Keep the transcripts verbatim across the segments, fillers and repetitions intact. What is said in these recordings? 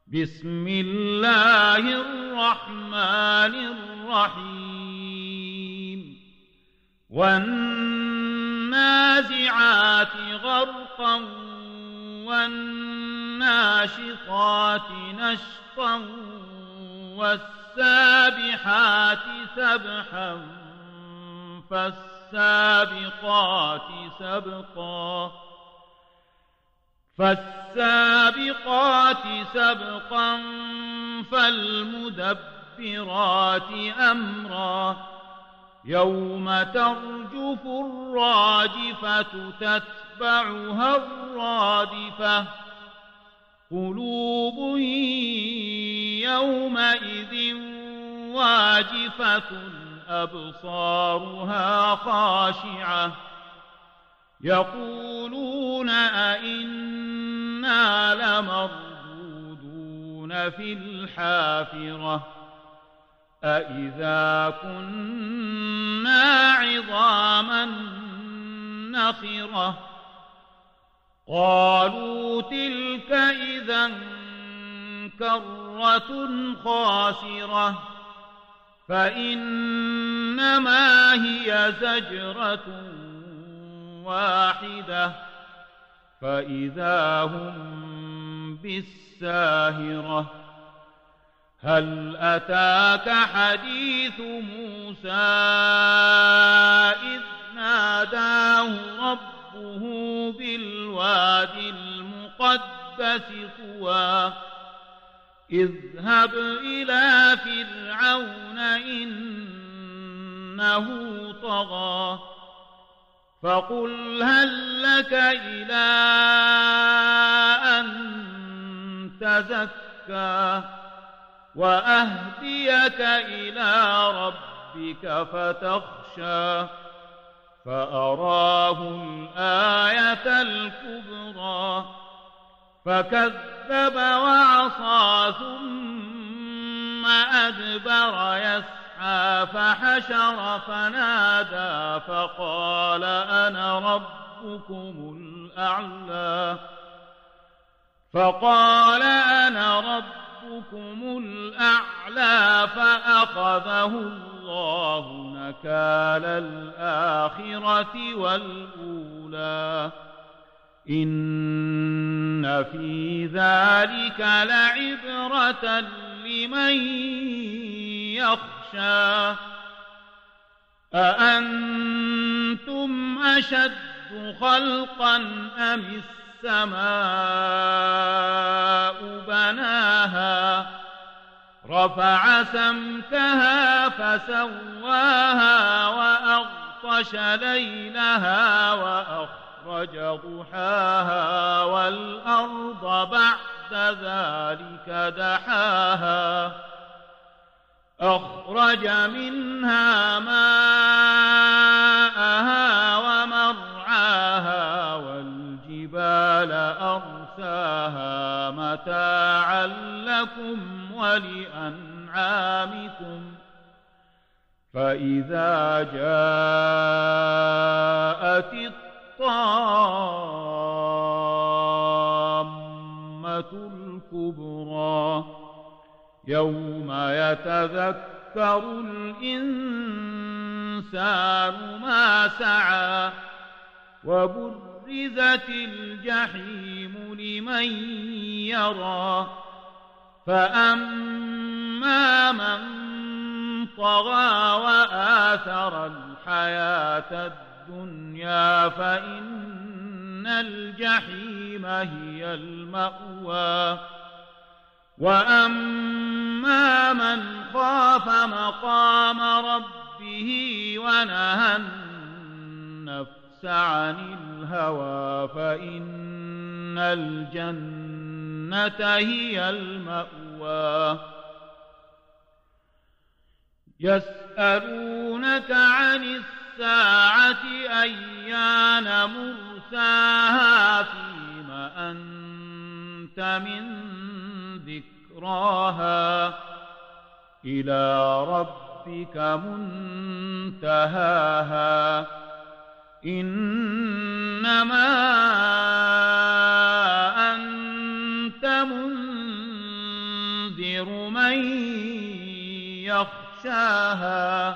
بسم الله الرحمن الرحيم والنازعات غرقا والناشطات نشطا والسابحات سبحا فالسابقات سبقا فالسابقات سبقا فالمدبرات أمرا يوم ترجف الراجفة تتبعها الرادفة قلوب يومئذ واجفة أبصارها خاشعة يقولون أئنا لمردودون في الحافرة أئذا كنا عظاما نخرة قالوا تلك إذا كرة خاسرة فإنما هي زجرة واحدة فإذا هم بالساهرة هل أتاك حديث موسى إذ ناداه ربه بالواد المقدس طوى اذهب إلى فرعون إنه طغى فقل هل لك إلى أن تزكى وأهديك إلى ربك فتخشى فأراه الآية الكبرى فكذب وعصى ثم أدبر يسعى فحشر فنادى فقال أنا ربكم الأعلى فقال أنا ربكم الأعلى فأخذه الله نكال الآخرة والأولى إن في ذلك لعبرة لمن يخشى أأنتم أشد خلقا أم السماء بناها رفع سمكها فسواها وأغطش ليلها وأخرج ضحاها والأرض بعد ذلك دحاها أخرج منها ماءها ومرعاها والجبال أرساها متاعا لكم ولأنعامكم فإذا جاءت الطامة الكبرى يوم يتذكر الإنسان ما سعى وبرزت الجحيم لمن يرى فأما من طغى وآثر الحياة الدنيا فإن الجحيم هي المأوى وأما من خاف مقام ربه ونهى النفس عن الهوى فإن الجنة هي المأوى يسألونك عن الساعة أيان مرساها فيم أنت من ذكراها إلى ربك منتهاها إنما أنت منذر تنذر من يخشاها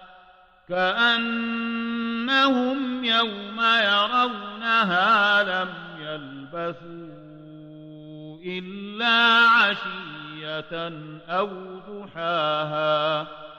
كأنهم يوم يرونها لم يلبثوا إلا عشية أو ضحاها